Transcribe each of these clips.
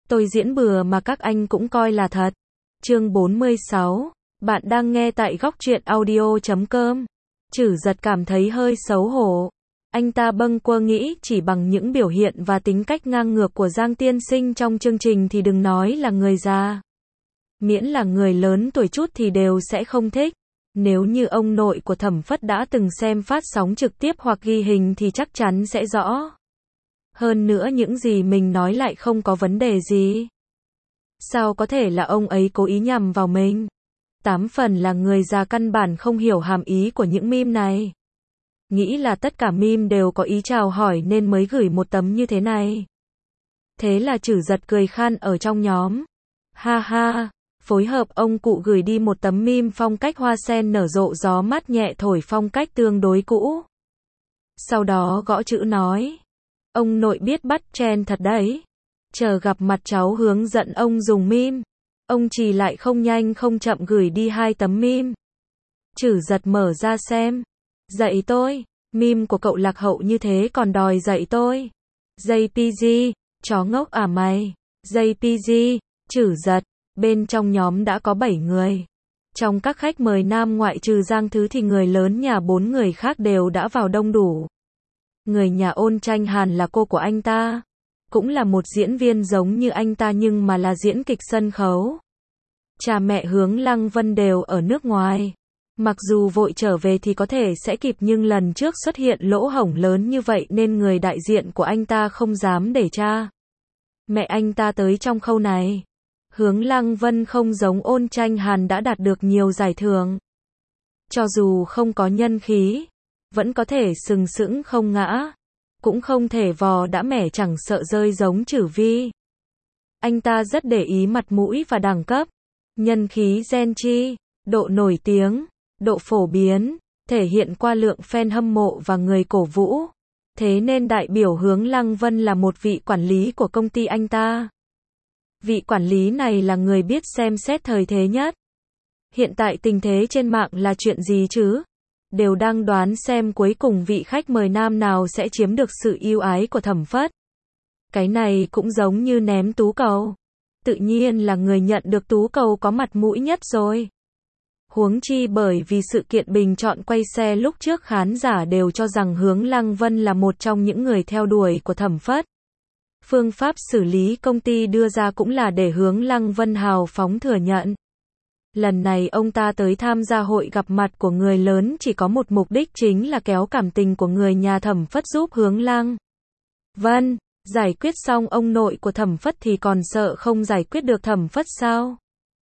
Tôi diễn bừa mà các anh cũng coi là thật. Chương 46. Bạn đang nghe tại góc truyện audio.com. Trử Giật cảm thấy hơi xấu hổ. Anh ta bâng quơ nghĩ chỉ bằng những biểu hiện và tính cách ngang ngược của Giang tiên sinh trong chương trình thì đừng nói là người già. Miễn là người lớn tuổi chút thì đều sẽ không thích. Nếu như ông nội của Thẩm Phất đã từng xem phát sóng trực tiếp hoặc ghi hình thì chắc chắn sẽ rõ. Hơn nữa những gì mình nói lại không có vấn đề gì. Sao có thể là ông ấy cố ý nhằm vào mình? 8 phần là người già căn bản không hiểu hàm ý của những meme này. Nghĩ là tất cả meme đều có ý chào hỏi nên mới gửi một tấm như thế này. Thế là Trử Giật cười khan ở trong nhóm. Ha ha, phối hợp ông cụ gửi đi một tấm meme phong cách hoa sen nở rộ gió mát nhẹ thổi phong cách tương đối cũ. Sau đó gõ chữ nói. Ông nội biết bắt trend thật đấy. Chờ gặp mặt cháu hướng dẫn ông dùng meme. Ông Trì lại không nhanh không chậm gửi đi 2 tấm meme. Trử Giật mở ra xem. Dạy tôi. Meme của cậu lạc hậu như thế còn đòi dạy tôi. JPG. Chó ngốc à mày. JPG. Trử Giật. Bên trong nhóm đã có 7 người. Trong các khách mời nam ngoại trừ Giang Thứ thì người lớn nhà 4 người khác đều đã vào đông đủ. Người nhà Ôn Tranh Hàn là cô của anh ta. Cũng là một diễn viên giống như anh ta nhưng mà là diễn kịch sân khấu. Cha mẹ Hướng Lăng Vân đều ở nước ngoài. Mặc dù vội trở về thì có thể sẽ kịp nhưng lần trước xuất hiện lỗ hổng lớn như vậy nên người đại diện của anh ta không dám để cha mẹ anh ta tới trong khâu này. Hướng Lăng Vân không giống Ôn Tranh Hàn đã đạt được nhiều giải thưởng. Cho dù không có nhân khí, vẫn có thể sừng sững không ngã. Cũng không thể vò đã mẻ chẳng sợ rơi giống Trử Vi. Anh ta rất để ý mặt mũi và đẳng cấp. Nhân khí gen chi, độ nổi tiếng, độ phổ biến, thể hiện qua lượng fan hâm mộ và người cổ vũ. Thế nên đại biểu Hướng Lăng Vân là một vị quản lý của công ty anh ta. Vị quản lý này là người biết xem xét thời thế nhất. Hiện tại tình thế trên mạng là chuyện gì chứ? Đều đang đoán xem cuối cùng vị khách mời nam nào sẽ chiếm được sự yêu ái của Thẩm Phất. Cái này cũng giống như ném tú cầu. Tự nhiên là người nhận được tú cầu có mặt mũi nhất rồi. Huống chi bởi vì sự kiện bình chọn quay xe lúc trước khán giả đều cho rằng Hướng Lăng Vân là một trong những người theo đuổi của Thẩm Phất. Phương pháp xử lý công ty đưa ra cũng là để Hướng Lăng Vân hào phóng thừa nhận. Lần này ông ta tới tham gia hội gặp mặt của người lớn chỉ có một mục đích chính là kéo cảm tình của người nhà Thẩm Phất giúp Hướng Lăng Vân giải quyết xong ông nội của Thẩm Phất thì còn sợ không giải quyết được Thẩm Phất sao?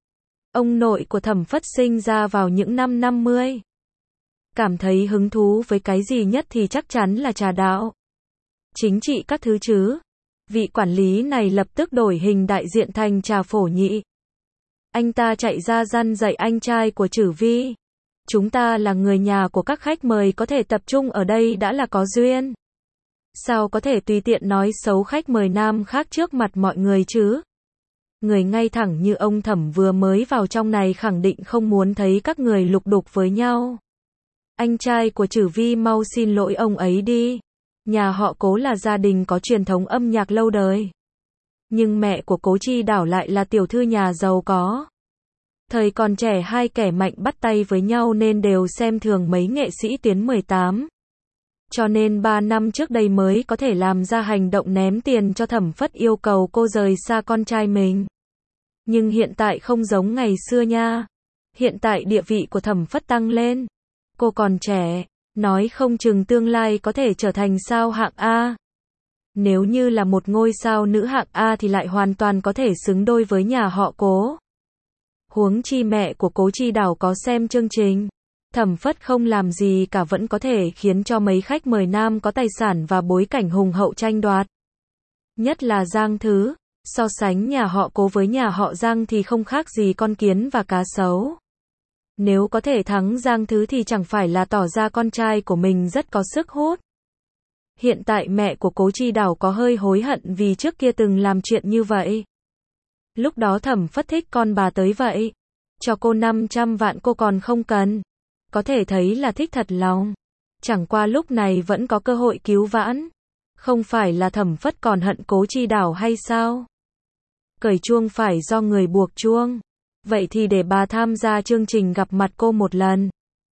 Ông nội của Thẩm Phất sinh ra vào những năm 50. Cảm thấy hứng thú với cái gì nhất thì chắc chắn là trà đạo. Chính trị các thứ chứ. Vị quản lý này lập tức đổi hình đại diện thành Trà Phổ Nhị. Anh ta chạy ra răn dạy anh trai của Trử Vi. Chúng ta là người nhà của các khách mời có thể tập trung ở đây đã là có duyên. Sao có thể tùy tiện nói xấu khách mời nam khác trước mặt mọi người chứ? Người ngay thẳng như ông Thẩm vừa mới vào trong này khẳng định không muốn thấy các người lục đục với nhau. Anh trai của Trử Vi mau xin lỗi ông ấy đi. Nhà họ Cố là gia đình có truyền thống âm nhạc lâu đời. Nhưng mẹ của Cố Chi Đảo lại là tiểu thư nhà giàu có. Thời còn trẻ hai kẻ mạnh bắt tay với nhau nên đều xem thường mấy nghệ sĩ tuyến 18. Cho nên 3 năm trước đây mới có thể làm ra hành động ném tiền cho Thẩm Phất yêu cầu cô rời xa con trai mình. Nhưng hiện tại không giống ngày xưa nha. Hiện tại địa vị của Thẩm Phất tăng lên. Cô còn trẻ, nói không chừng tương lai có thể trở thành sao hạng A. Nếu như là một ngôi sao nữ hạng A thì lại hoàn toàn có thể xứng đôi với nhà họ Cố. Huống chi mẹ của Cố Chi Đảo có xem chương trình. Thẩm Phất không làm gì cả vẫn có thể khiến cho mấy khách mời nam có tài sản và bối cảnh hùng hậu tranh đoạt. Nhất là Giang Thứ, so sánh nhà họ Cố với nhà họ Giang thì không khác gì con kiến và cá sấu. Nếu có thể thắng Giang Thứ thì chẳng phải là tỏ ra con trai của mình rất có sức hút. Hiện tại mẹ của Cố Chi Đảo có hơi hối hận vì trước kia từng làm chuyện như vậy. Lúc đó Thẩm Phất thích con bà tới vậy. Cho cô 500 vạn cô còn không cần. Có thể thấy là thích thật lòng. Chẳng qua lúc này vẫn có cơ hội cứu vãn. Không phải là Thẩm Phất còn hận Cố Chi Đảo hay sao? Cởi chuông phải do người buộc chuông. Vậy thì để bà tham gia chương trình gặp mặt cô một lần.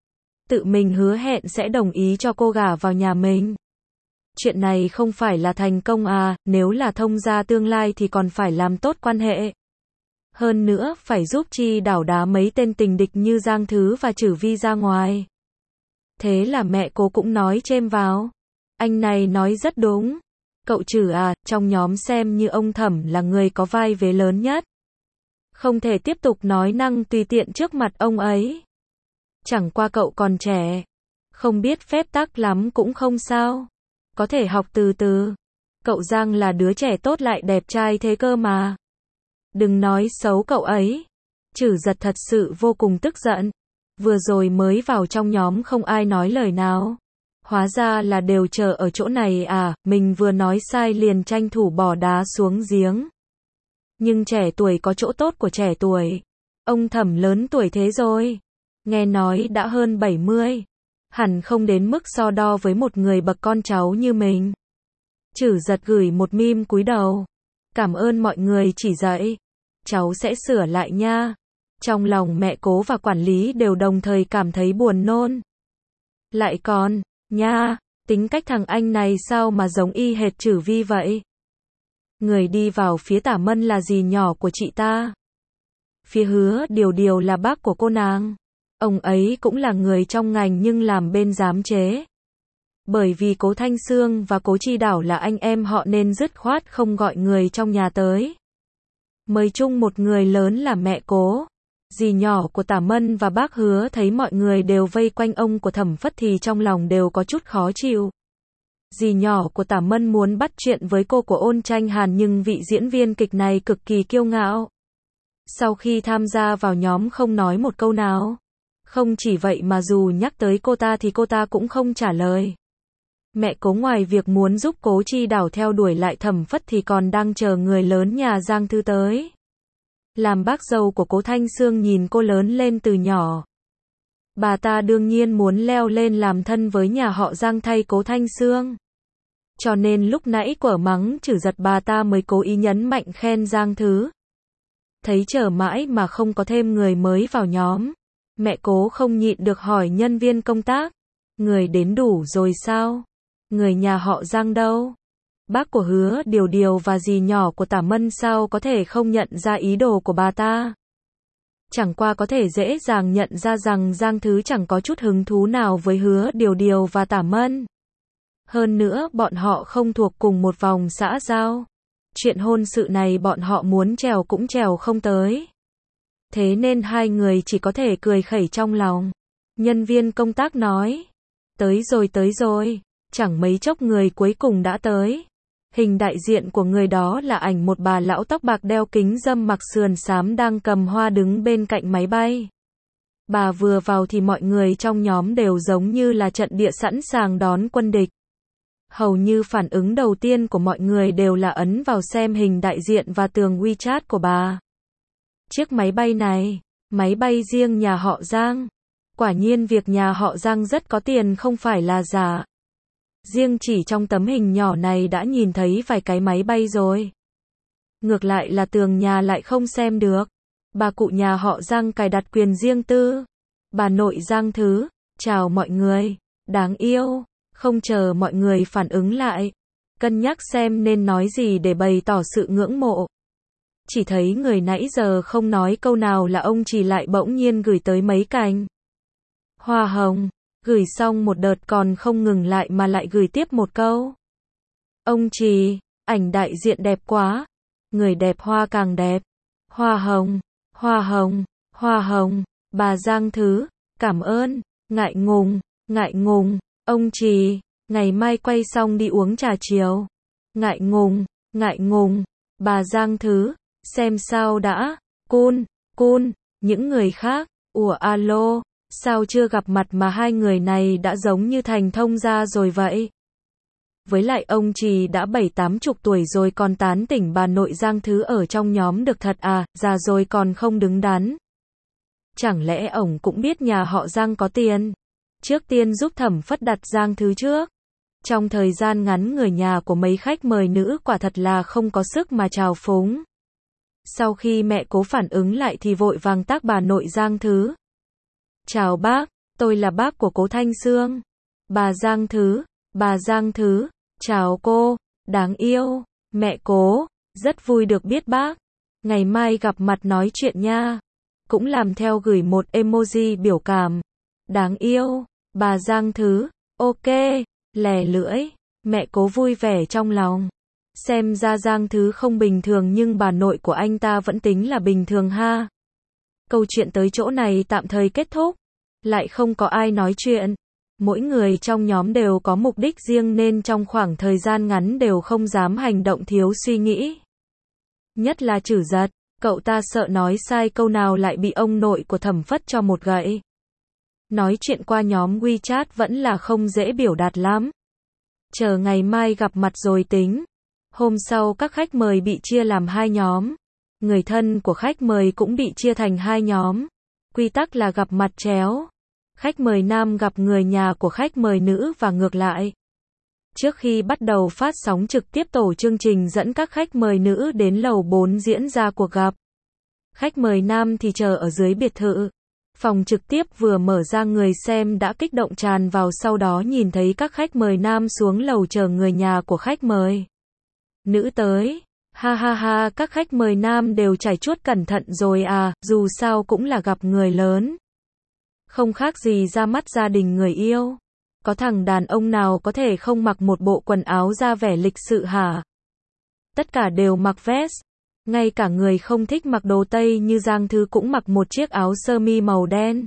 Tự mình hứa hẹn sẽ đồng ý cho cô gả vào nhà mình. Chuyện này không phải là thành công à, nếu là thông gia tương lai thì còn phải làm tốt quan hệ. Hơn nữa, phải giúp Chi đảo đá mấy tên tình địch như Giang Thứ và Trử Vi ra ngoài. Thế là mẹ cô cũng nói chêm vào. Anh này nói rất đúng. Cậu Trử à, trong nhóm xem như ông Thẩm là người có vai vế lớn nhất. Không thể tiếp tục nói năng tùy tiện trước mặt ông ấy. Chẳng qua cậu còn trẻ. Không biết phép tắc lắm cũng không sao. Có thể học từ từ. Cậu Giang là đứa trẻ tốt lại đẹp trai thế cơ mà. Đừng nói xấu cậu ấy. Trử Giật thật sự vô cùng tức giận. Vừa rồi mới vào trong nhóm không ai nói lời nào. Hóa ra là đều chờ ở chỗ này à, mình vừa nói sai liền tranh thủ bỏ đá xuống giếng. Nhưng trẻ tuổi có chỗ tốt của trẻ tuổi. Ông Thẩm lớn tuổi thế rồi. Nghe nói đã hơn 70. Hẳn không đến mức so đo với một người bậc con cháu như mình. Trử Giật gửi một meme cúi đầu. Cảm ơn mọi người chỉ dạy. Cháu sẽ sửa lại nha. Trong lòng mẹ Cố và quản lý đều đồng thời cảm thấy buồn nôn. Lại còn, nha, tính cách thằng anh này sao mà giống y hệt Trử Vi vậy? Người đi vào phía Tả Mân là dì nhỏ của chị ta. Phía Hứa Điều Điều là bác của cô nàng. Ông ấy cũng là người trong ngành nhưng làm bên giám chế. Bởi vì Cố Thanh Sương và Cố Chi Đảo là anh em họ nên dứt khoát không gọi người trong nhà tới. Mời chung một người lớn là mẹ Cố. Dì nhỏ của Tả Mân và bác Hứa thấy mọi người đều vây quanh ông của Thẩm Phất thì trong lòng đều có chút khó chịu. Dì nhỏ của Tả Mân muốn bắt chuyện với cô của Ôn Tranh Hàn nhưng vị diễn viên kịch này cực kỳ kiêu ngạo. Sau khi tham gia vào nhóm không nói một câu nào. Không chỉ vậy mà dù nhắc tới cô ta thì cô ta cũng không trả lời. Mẹ Cố ngoài việc muốn giúp Cố Chi Đảo theo đuổi lại Thẩm Phất thì còn đang chờ người lớn nhà Giang Thư tới. Làm bác dâu của Cố Thanh Sương nhìn cô lớn lên từ nhỏ. Bà ta đương nhiên muốn leo lên làm thân với nhà họ Giang thay Cố Thanh Sương. Cho nên lúc nãy quở mắng Trử Giật bà ta mới cố ý nhấn mạnh khen Giang Thứ. Thấy chờ mãi mà không có thêm người mới vào nhóm. Mẹ Cố không nhịn được hỏi nhân viên công tác. Người đến đủ rồi sao? Người nhà họ Giang đâu? Bác của Hứa Điều Điều và dì nhỏ của Tả Mân sao có thể không nhận ra ý đồ của bà ta? Chẳng qua có thể dễ dàng nhận ra rằng Giang Thứ chẳng có chút hứng thú nào với Hứa Điều Điều và Tả Mân. Hơn nữa bọn họ không thuộc cùng một vòng xã giao. Chuyện hôn sự này bọn họ muốn trèo cũng trèo không tới. Thế nên hai người chỉ có thể cười khẩy trong lòng. Nhân viên công tác nói. Tới rồi. Chẳng mấy chốc người cuối cùng đã tới. Hình đại diện của người đó là ảnh một bà lão tóc bạc đeo kính râm mặc sườn xám đang cầm hoa đứng bên cạnh máy bay. Bà vừa vào thì mọi người trong nhóm đều giống như là trận địa sẵn sàng đón quân địch. Hầu như phản ứng đầu tiên của mọi người đều là ấn vào xem hình đại diện và tường WeChat của bà. Chiếc máy bay này, máy bay riêng nhà họ Giang. Quả nhiên việc nhà họ Giang rất có tiền không phải là giả. Riêng chỉ trong tấm hình nhỏ này đã nhìn thấy vài cái máy bay rồi. Ngược lại là tường nhà lại không xem được. Bà cụ nhà họ Giang cài đặt quyền riêng tư. Bà nội Giang Thứ, chào mọi người, đáng yêu. Không chờ mọi người phản ứng lại. Cân nhắc xem nên nói gì để bày tỏ sự ngưỡng mộ. Chỉ thấy người nãy giờ không nói câu nào là ông chỉ lại bỗng nhiên gửi tới mấy cành hoa hồng. Gửi xong một đợt còn không ngừng lại mà lại gửi tiếp một câu. Ông Trì, ảnh đại diện đẹp quá. Người đẹp hoa càng đẹp. Hoa hồng, hoa hồng, hoa hồng. Bà Giang Thứ, cảm ơn. Ngại ngùng. Ông Trì, ngày mai quay xong đi uống trà chiều. Ngại ngùng. Bà Giang Thứ, xem sao đã. Cun, những người khác. Ủa alo. Sao chưa gặp mặt mà hai người này đã giống như thành thông gia rồi vậy? Với lại ông Trì đã 70-80 tuổi rồi còn tán tỉnh bà nội Giang Thứ ở trong nhóm được thật à, già rồi còn không đứng đắn. Chẳng lẽ ổng cũng biết nhà họ Giang có tiền? Trước tiên giúp Thẩm Phất đặt Giang Thứ trước. Trong thời gian ngắn người nhà của mấy khách mời nữ quả thật là không có sức mà chào phúng. Sau khi mẹ Cố phản ứng lại thì vội vàng tác bà nội Giang Thứ. Chào bác, tôi là bác của Cố Thanh Sương. Bà Giang Thứ, chào cô, đáng yêu, mẹ Cố, rất vui được biết bác. Ngày mai gặp mặt nói chuyện nha. Cũng làm theo gửi một emoji biểu cảm. Đáng yêu, bà Giang Thứ, ok, lè lưỡi, mẹ Cố vui vẻ trong lòng. Xem ra Giang Thứ không bình thường nhưng bà nội của anh ta vẫn tính là bình thường ha. Câu chuyện tới chỗ này tạm thời kết thúc. Lại không có ai nói chuyện. Mỗi người trong nhóm đều có mục đích riêng nên trong khoảng thời gian ngắn đều không dám hành động thiếu suy nghĩ. Nhất là Trử Giật, cậu ta sợ nói sai câu nào lại bị ông nội của Thẩm Phất cho một gậy. Nói chuyện qua nhóm WeChat vẫn là không dễ biểu đạt lắm. Chờ ngày mai gặp mặt rồi tính. Hôm sau các khách mời bị chia làm 2 nhóm. Người thân của khách mời cũng bị chia thành 2 nhóm. Quy tắc là gặp mặt chéo. Khách mời nam gặp người nhà của khách mời nữ và ngược lại. Trước khi bắt đầu phát sóng trực tiếp tổ chương trình dẫn các khách mời nữ đến lầu 4 diễn ra cuộc gặp. Khách mời nam thì chờ ở dưới biệt thự. Phòng trực tiếp vừa mở ra người xem đã kích động tràn vào sau đó nhìn thấy các khách mời nam xuống lầu chờ người nhà của khách mời nữ tới. Ha ha ha, các khách mời nam đều trải chuốt cẩn thận rồi à, dù sao cũng là gặp người lớn. Không khác gì ra mắt gia đình người yêu. Có thằng đàn ông nào có thể không mặc một bộ quần áo ra vẻ lịch sự hả? Tất cả đều mặc vest. Ngay cả người không thích mặc đồ Tây như Giang Thứ cũng mặc một chiếc áo sơ mi màu đen.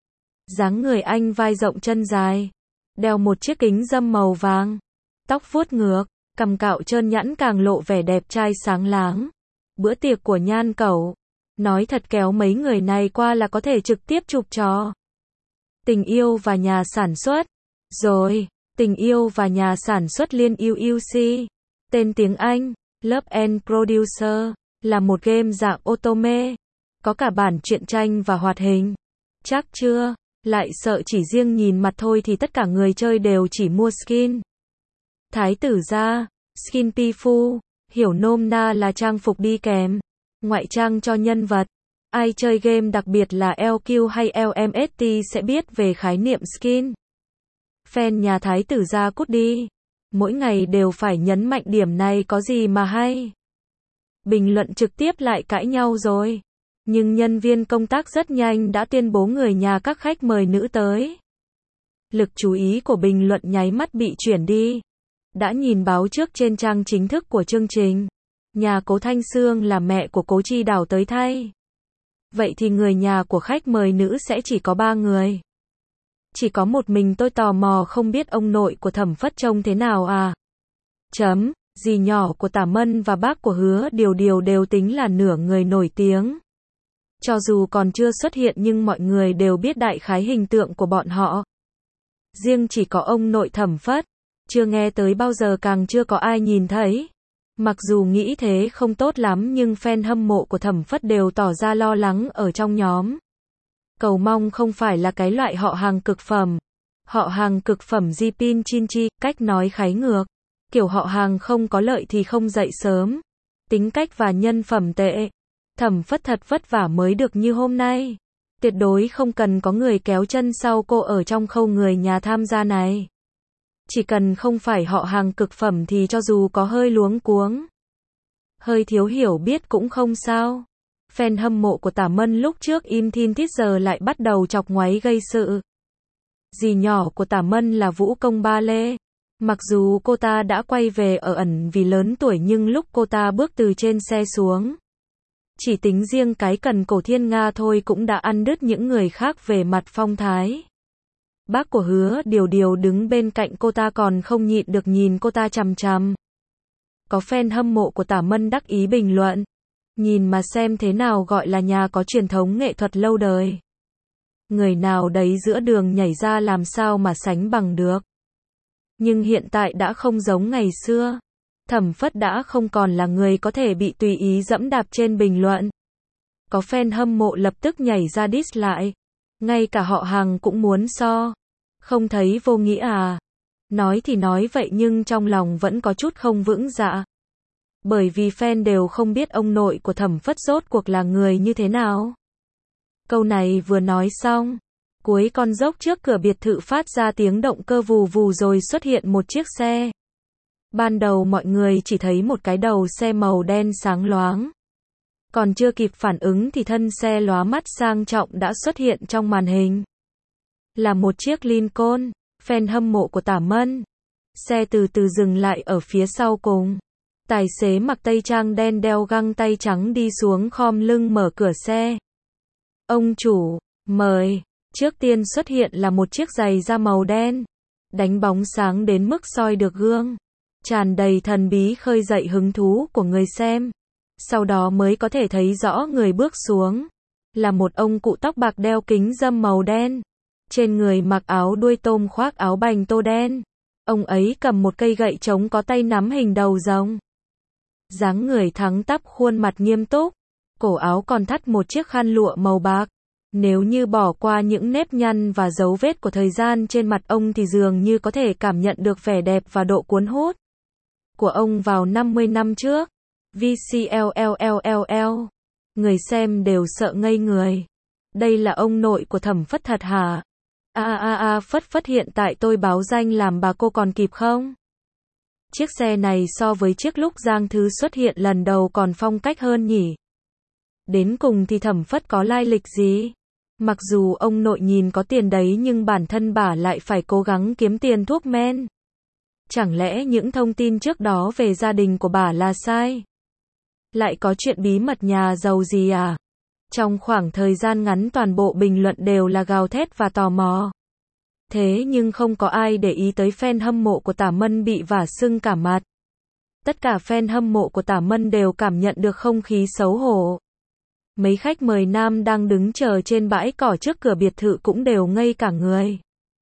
Dáng người anh vai rộng chân dài. Đeo một chiếc kính râm màu vàng. Tóc vuốt ngược, cằm cạo trơn nhẵn càng lộ vẻ đẹp trai sáng láng. Bữa tiệc của Nhan Cẩu. Nói thật kéo mấy người này qua là có thể trực tiếp chụp trò. Tình yêu và nhà sản xuất. Rồi, tình yêu và nhà sản xuất liên UUC. Tên tiếng Anh, Love and Producer, là một game dạng otome. Có cả bản truyện tranh và hoạt hình. Chắc chưa? Lại sợ chỉ riêng nhìn mặt thôi thì tất cả người chơi đều chỉ mua skin. Thái tử gia, skin Pifu, hiểu nôm na là trang phục đi kèm. Ngoại trang cho nhân vật. Ai chơi game đặc biệt là LQ hay LMST sẽ biết về khái niệm skin. Fan nhà thái tử gia cút đi. Mỗi ngày đều phải nhấn mạnh điểm này có gì mà hay. Bình luận trực tiếp lại cãi nhau rồi. Nhưng nhân viên công tác rất nhanh đã tuyên bố người nhà các khách mời nữ tới. Lực chú ý của bình luận nháy mắt bị chuyển đi. Đã nhìn báo trước trên trang chính thức của chương trình. Nhà Cố Thanh Sương là mẹ của Cố Chi Đào tới thay. Vậy thì người nhà của khách mời nữ sẽ chỉ có 3 người. Chỉ có một mình tôi tò mò không biết ông nội của Thẩm Phất trông thế nào à. Dì nhỏ của Tả Mân và bác của Hứa Điều Điều đều tính là nửa người nổi tiếng. Cho dù còn chưa xuất hiện nhưng mọi người đều biết đại khái hình tượng của bọn họ. Riêng chỉ có ông nội Thẩm Phất, chưa nghe tới bao giờ càng chưa có ai nhìn thấy. Mặc dù nghĩ thế không tốt lắm nhưng fan hâm mộ của Thẩm Phất đều tỏ ra lo lắng ở trong nhóm. Cầu mong không phải là cái loại họ hàng cực phẩm. Họ hàng cực phẩm Jipin Chinchi, cách nói khái ngược. Kiểu họ hàng không có lợi thì không dậy sớm. Tính cách và nhân phẩm tệ. Thẩm Phất thật vất vả mới được như hôm nay. Tuyệt đối không cần có người kéo chân sau cô ở trong khâu người nhà tham gia này. Chỉ cần không phải họ hàng cực phẩm thì cho dù có hơi luống cuống, hơi thiếu hiểu biết cũng không sao. Fan hâm mộ của Tả Mân lúc trước im thin thít giờ lại bắt đầu chọc ngoáy gây sự. Dì nhỏ của Tả Mân là vũ công ba lê. Mặc dù cô ta đã quay về ở ẩn vì lớn tuổi nhưng lúc cô ta bước từ trên xe xuống, chỉ tính riêng cái cần cổ Thiên Nga thôi cũng đã ăn đứt những người khác về mặt phong thái. Bác của Hứa Điều Điều đứng bên cạnh cô ta còn không nhịn được nhìn cô ta chằm chằm. Có fan hâm mộ của Tả Mân đắc ý bình luận. Nhìn mà xem thế nào gọi là nhà có truyền thống nghệ thuật lâu đời. Người nào đấy giữa đường nhảy ra làm sao mà sánh bằng được. Nhưng hiện tại đã không giống ngày xưa. Thẩm Phất đã không còn là người có thể bị tùy ý dẫm đạp trên bình luận. Có fan hâm mộ lập tức nhảy ra diss lại. Ngay cả họ hàng cũng muốn so. Không thấy vô nghĩa à? Nói thì nói vậy nhưng trong lòng vẫn có chút không vững dạ. Bởi vì fan đều không biết ông nội của Thẩm Phất rốt cuộc là người như thế nào. Câu này vừa nói xong, cuối con dốc trước cửa biệt thự phát ra tiếng động cơ vù vù rồi xuất hiện một chiếc xe. Ban đầu mọi người chỉ thấy một cái đầu xe màu đen sáng loáng. Còn chưa kịp phản ứng thì thân xe lóa mắt sang trọng đã xuất hiện trong màn hình. Là một chiếc Lincoln, fan hâm mộ của Tả Mân. Xe từ từ dừng lại ở phía sau cùng. Tài xế mặc tây trang đen đeo găng tay trắng đi xuống khom lưng mở cửa xe. Ông chủ, mời. Trước tiên xuất hiện là một chiếc giày da màu đen. Đánh bóng sáng đến mức soi được gương. Tràn đầy thần bí khơi dậy hứng thú của người xem. Sau đó mới có thể thấy rõ người bước xuống. Là một ông cụ tóc bạc đeo kính râm màu đen. Trên người mặc áo đuôi tôm khoác áo bành tô đen. Ông ấy cầm một cây gậy trống có tay nắm hình đầu rồng. Dáng người thẳng tắp, khuôn mặt nghiêm túc. Cổ áo còn thắt một chiếc khăn lụa màu bạc. Nếu như bỏ qua những nếp nhăn và dấu vết của thời gian trên mặt ông thì dường như có thể cảm nhận được vẻ đẹp và độ cuốn hút của ông vào 50 năm trước. VCLLLL. Người xem đều sợ ngây người. Đây là ông nội của Thẩm Phất thật hả? Phất Phất, hiện tại tôi báo danh làm bà cô còn kịp không? Chiếc xe này so với chiếc lúc Giang Thứ xuất hiện lần đầu còn phong cách hơn nhỉ? Đến cùng thì Thẩm Phất có lai lịch gì? Mặc dù ông nội nhìn có tiền đấy nhưng bản thân bà lại phải cố gắng kiếm tiền thuốc men. Chẳng lẽ những thông tin trước đó về gia đình của bà là sai? Lại có chuyện bí mật nhà giàu gì à? Trong khoảng thời gian ngắn toàn bộ bình luận đều là gào thét và tò mò. Thế nhưng không có ai để ý tới fan hâm mộ của Tả Mân bị vả sưng cả mặt. Tất cả fan hâm mộ của Tả Mân đều cảm nhận được không khí xấu hổ. Mấy khách mời nam đang đứng chờ trên bãi cỏ trước cửa biệt thự cũng đều ngây cả người.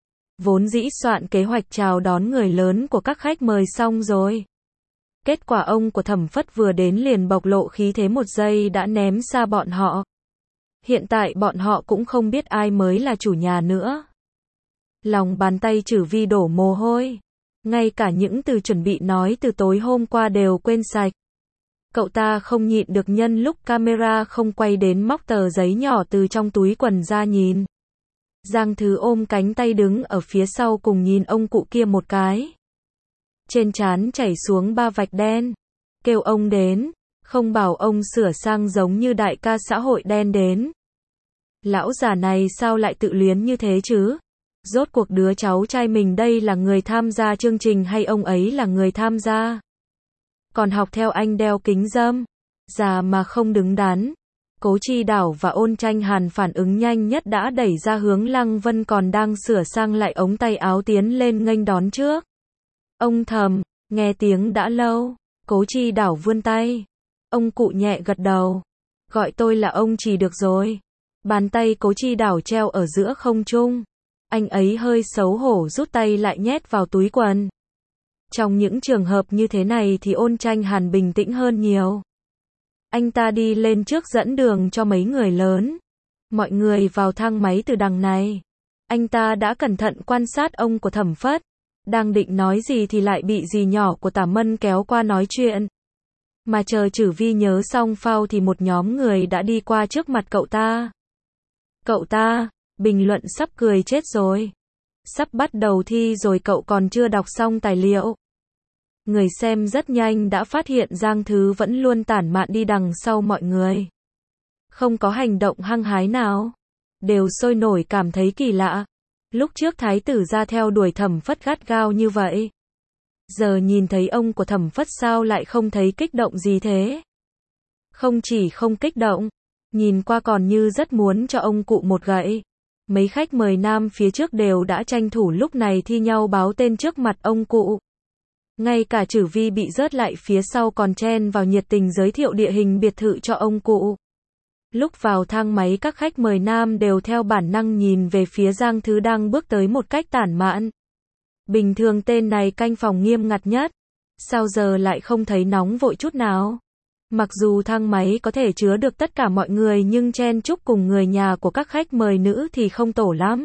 Vốn dĩ soạn kế hoạch chào đón người lớn của các khách mời xong rồi. Kết quả ông của Thẩm Phất vừa đến liền bộc lộ khí thế một giây đã ném xa bọn họ. Hiện tại bọn họ cũng không biết ai mới là chủ nhà nữa. Lòng bàn tay Trử Vi đổ mồ hôi. Ngay cả những từ chuẩn bị nói từ tối hôm qua đều quên sạch. Cậu ta không nhịn được nhân lúc camera không quay đến móc tờ giấy nhỏ từ trong túi quần ra nhìn. Giang Thứ ôm cánh tay đứng ở phía sau cùng nhìn ông cụ kia một cái. Trên trán chảy xuống 3 vạch đen. Kêu ông đến, không bảo ông sửa sang giống như đại ca xã hội đen đến. Lão già này sao lại tự luyến như thế chứ? Rốt cuộc đứa cháu trai mình đây là người tham gia chương trình hay ông ấy là người tham gia? Còn học theo anh đeo kính râm. Già mà không đứng đắn. Cố Chi Đảo và Ôn Tranh Hàn phản ứng nhanh nhất đã đẩy ra hướng Lăng Vân còn đang sửa sang lại ống tay áo tiến lên nghênh đón trước. Ông Thẩm, nghe tiếng đã lâu. Cố Chi Đảo vươn tay. Ông cụ nhẹ gật đầu. Gọi tôi là ông chỉ được rồi. Bàn tay Cố Chi Đảo treo ở giữa không trung. Anh ấy hơi xấu hổ rút tay lại nhét vào túi quần. Trong những trường hợp như thế này thì Ôn Tranh Hàn bình tĩnh hơn nhiều. Anh ta đi lên trước dẫn đường cho mấy người lớn. Mọi người vào thang máy từ đằng này. Anh ta đã cẩn thận quan sát ông của Thẩm Phất. Đang định nói gì thì lại bị dì nhỏ của Tả Mân kéo qua nói chuyện. Mà chờ Trử Vi nhớ xong phao thì một nhóm người đã đi qua trước mặt cậu ta. Cậu ta, bình luận sắp cười chết rồi. Sắp bắt đầu thi rồi cậu còn chưa đọc xong tài liệu. Người xem rất nhanh đã phát hiện Giang Thứ vẫn luôn tản mạn đi đằng sau mọi người. Không có hành động hăng hái nào. Đều sôi nổi cảm thấy kỳ lạ. Lúc trước thái tử ra theo đuổi Thẩm Phất gắt gao như vậy. Giờ nhìn thấy ông của Thẩm Phất sao lại không thấy kích động gì thế? Không chỉ không kích động, nhìn qua còn như rất muốn cho ông cụ một gậy. Mấy khách mời nam phía trước đều đã tranh thủ lúc này thi nhau báo tên trước mặt ông cụ. Ngay cả Trử Vi bị rớt lại phía sau còn chen vào nhiệt tình giới thiệu địa hình biệt thự cho ông cụ. Lúc vào thang máy các khách mời nam đều theo bản năng nhìn về phía Giang Thứ đang bước tới một cách tản mạn. Bình thường tên này canh phòng nghiêm ngặt nhất. Sao giờ lại không thấy nóng vội chút nào? Mặc dù thang máy có thể chứa được tất cả mọi người nhưng chen chúc cùng người nhà của các khách mời nữ thì không tổ lắm.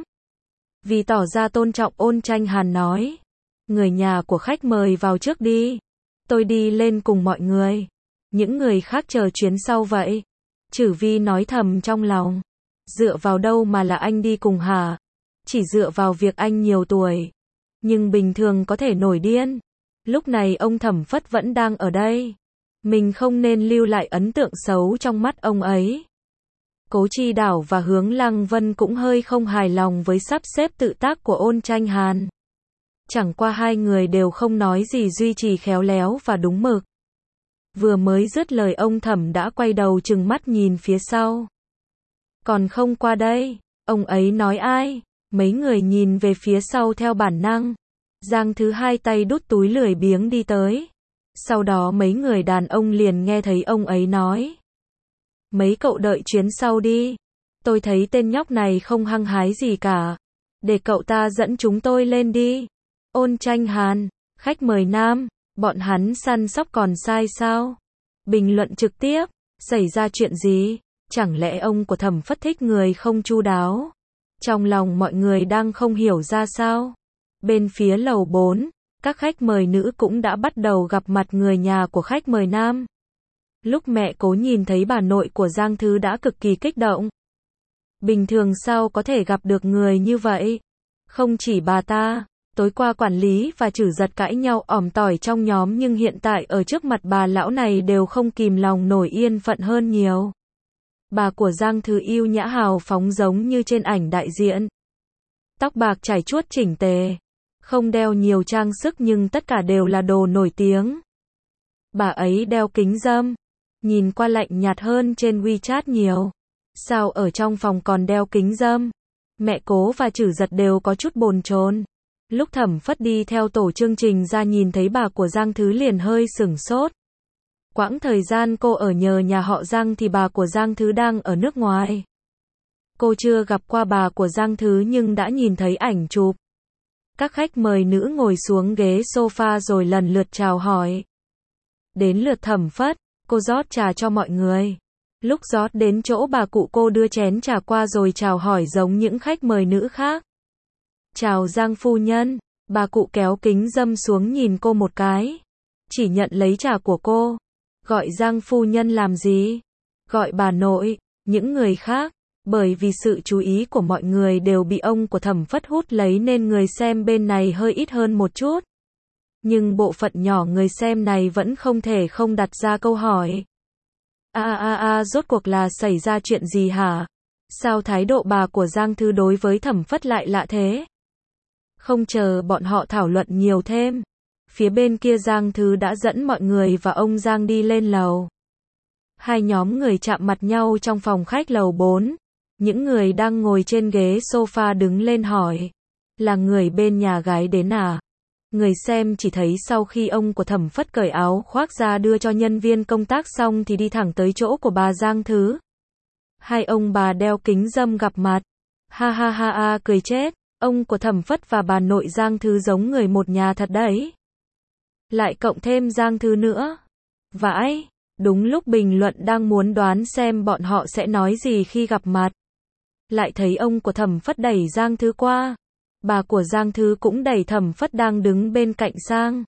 Vì tỏ ra tôn trọng Ôn Tranh Hàn nói. Người nhà của khách mời vào trước đi. Tôi đi lên cùng mọi người. Những người khác chờ chuyến sau vậy. Chử Vi nói thầm trong lòng. Dựa vào đâu mà là anh đi cùng hả? Chỉ dựa vào việc anh nhiều tuổi. Nhưng bình thường có thể nổi điên. Lúc này ông Thẩm Phất vẫn đang ở đây. Mình không nên lưu lại ấn tượng xấu trong mắt ông ấy. Cố Chi Đảo và Hướng Lăng Vân cũng hơi không hài lòng với sắp xếp tự tác của Ôn Tranh Hàn. Chẳng qua hai người đều không nói gì, duy trì khéo léo và đúng mực. Vừa mới dứt lời ông Thẩm đã quay đầu trừng mắt nhìn phía sau. Còn không qua đây, ông ấy nói ai? Mấy người nhìn về phía sau theo bản năng. Giang Thứ hai tay đút túi lười biếng đi tới. Sau đó mấy người đàn ông liền nghe thấy ông ấy nói. Mấy cậu đợi chuyến sau đi. Tôi thấy tên nhóc này không hăng hái gì cả. Để cậu ta dẫn chúng tôi lên đi. Ôn Tranh Hàn, khách mời nam, bọn hắn săn sóc còn sai sao? Bình luận trực tiếp, xảy ra chuyện gì? Chẳng lẽ ông của Thẩm Phất thích người không chu đáo? Trong lòng mọi người đang không hiểu ra sao. Bên phía lầu 4, các khách mời nữ cũng đã bắt đầu gặp mặt người nhà của khách mời nam. Lúc mẹ Cố nhìn thấy bà nội của Giang Thứ đã cực kỳ kích động. Bình thường sao có thể gặp được người như vậy? Không chỉ bà ta, tối qua quản lý và Trử Giật cãi nhau ỏm tỏi trong nhóm, nhưng hiện tại ở trước mặt bà lão này đều không kìm lòng nổi yên phận hơn nhiều. Bà của Giang Thứ yêu nhã hào phóng giống như trên ảnh đại diện. Tóc bạc chải chuốt chỉnh tề, không đeo nhiều trang sức nhưng tất cả đều là đồ nổi tiếng. Bà ấy đeo kính râm, nhìn qua lạnh nhạt hơn trên WeChat nhiều. Sao ở trong phòng còn đeo kính râm? Mẹ Cố và Trử Giật đều có chút bồn chồn. Lúc Thẩm Phất đi theo tổ chương trình ra nhìn thấy bà của Giang Thứ liền hơi sửng sốt. Quãng thời gian cô ở nhờ nhà họ Giang thì bà của Giang Thứ đang ở nước ngoài. Cô chưa gặp qua bà của Giang Thứ nhưng đã nhìn thấy ảnh chụp. Các khách mời nữ ngồi xuống ghế sofa rồi lần lượt chào hỏi. Đến lượt Thẩm Phất, cô rót trà cho mọi người. Lúc rót đến chỗ bà cụ, cô đưa chén trà qua rồi chào hỏi giống những khách mời nữ khác. Chào Giang phu nhân. Bà cụ kéo kính râm xuống nhìn cô một cái. Chỉ nhận lấy trà của cô. Gọi Giang phu nhân làm gì? Gọi bà nội. Những người khác, bởi vì sự chú ý của mọi người đều bị ông của Thẩm Phất hút lấy nên người xem bên này hơi ít hơn một chút. Nhưng bộ phận nhỏ người xem này vẫn không thể không đặt ra câu hỏi. Rốt cuộc là xảy ra chuyện gì hả? Sao thái độ bà của Giang Thư đối với Thẩm Phất lại lạ thế? Không chờ bọn họ thảo luận nhiều thêm. Phía bên kia Giang Thư đã dẫn mọi người và ông Giang đi lên lầu. Hai nhóm người chạm mặt nhau trong phòng khách lầu 4. Những người đang ngồi trên ghế sofa đứng lên hỏi. Là người bên nhà gái đến à? Người xem chỉ thấy sau khi ông của Thẩm Phất cởi áo khoác ra đưa cho nhân viên công tác xong thì đi thẳng tới chỗ của bà Giang Thứ. Hai ông bà đeo kính râm gặp mặt. Ha, cười chết. Ông của Thẩm Phất và bà nội Giang Thứ giống người một nhà thật đấy. Lại cộng thêm Giang Thứ nữa. Vãi, đúng lúc bình luận đang muốn đoán xem bọn họ sẽ nói gì khi gặp mặt. Lại thấy ông của Thẩm Phất đẩy Giang Thứ qua. Bà của Giang Thứ cũng đẩy Thẩm Phất đang đứng bên cạnh sang.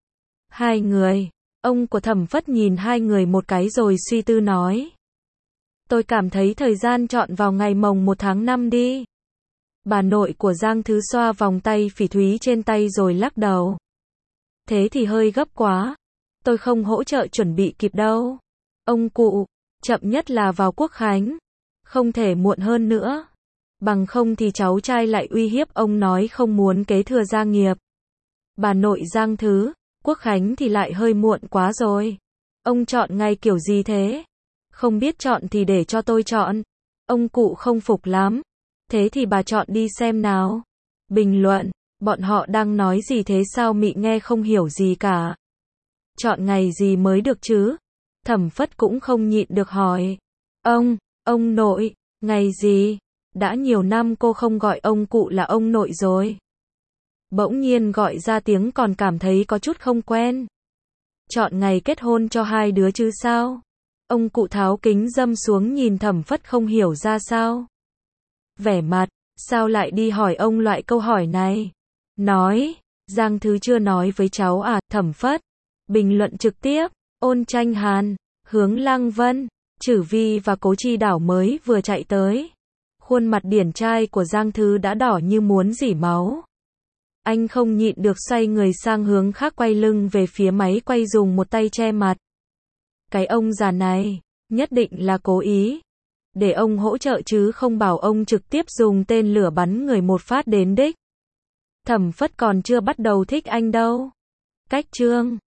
Hai người. Ông của Thẩm Phất nhìn hai người một cái rồi suy tư nói. Tôi cảm thấy thời gian chọn vào ngày mồng 1 tháng 5 đi. Bà nội của Giang Thứ xoa vòng tay phỉ thúy trên tay rồi lắc đầu. Thế thì hơi gấp quá. Tôi không hỗ trợ chuẩn bị kịp đâu. Ông cụ, chậm nhất là vào Quốc Khánh. Không thể muộn hơn nữa. Bằng không thì cháu trai lại uy hiếp ông nói không muốn kế thừa gia nghiệp. Bà nội Giang Thứ, Quốc Khánh thì lại hơi muộn quá rồi. Ông chọn ngày kiểu gì thế? Không biết chọn thì để cho tôi chọn. Ông cụ không phục lắm. Thế thì bà chọn đi xem nào. Bình luận, bọn họ đang nói gì thế sao mị nghe không hiểu gì cả. Chọn ngày gì mới được chứ? Thẩm Phất cũng không nhịn được hỏi. Ông nội, ngày gì? Đã nhiều năm cô không gọi ông cụ là ông nội rồi. Bỗng nhiên gọi ra tiếng còn cảm thấy có chút không quen. Chọn ngày kết hôn cho hai đứa chứ sao? Ông cụ tháo kính râm xuống nhìn Thẩm Phất không hiểu ra sao. Vẻ mặt, sao lại đi hỏi ông loại câu hỏi này? Nói, Giang Thứ chưa nói với cháu à, Thẩm Phất. Bình luận trực tiếp, Ôn Tranh Hàn, Hướng Lăng Vân, Trử Vi và Cố Chi Đảo mới vừa chạy tới. Khuôn mặt điển trai của Giang Thứ đã đỏ như muốn rỉ máu. Anh không nhịn được xoay người sang hướng khác, quay lưng về phía máy quay, dùng một tay che mặt. Cái ông già này, nhất định là cố ý. Để ông hỗ trợ chứ không bảo ông trực tiếp dùng tên lửa bắn người một phát đến đích. Thẩm Phất còn chưa bắt đầu thích anh đâu. Cách chương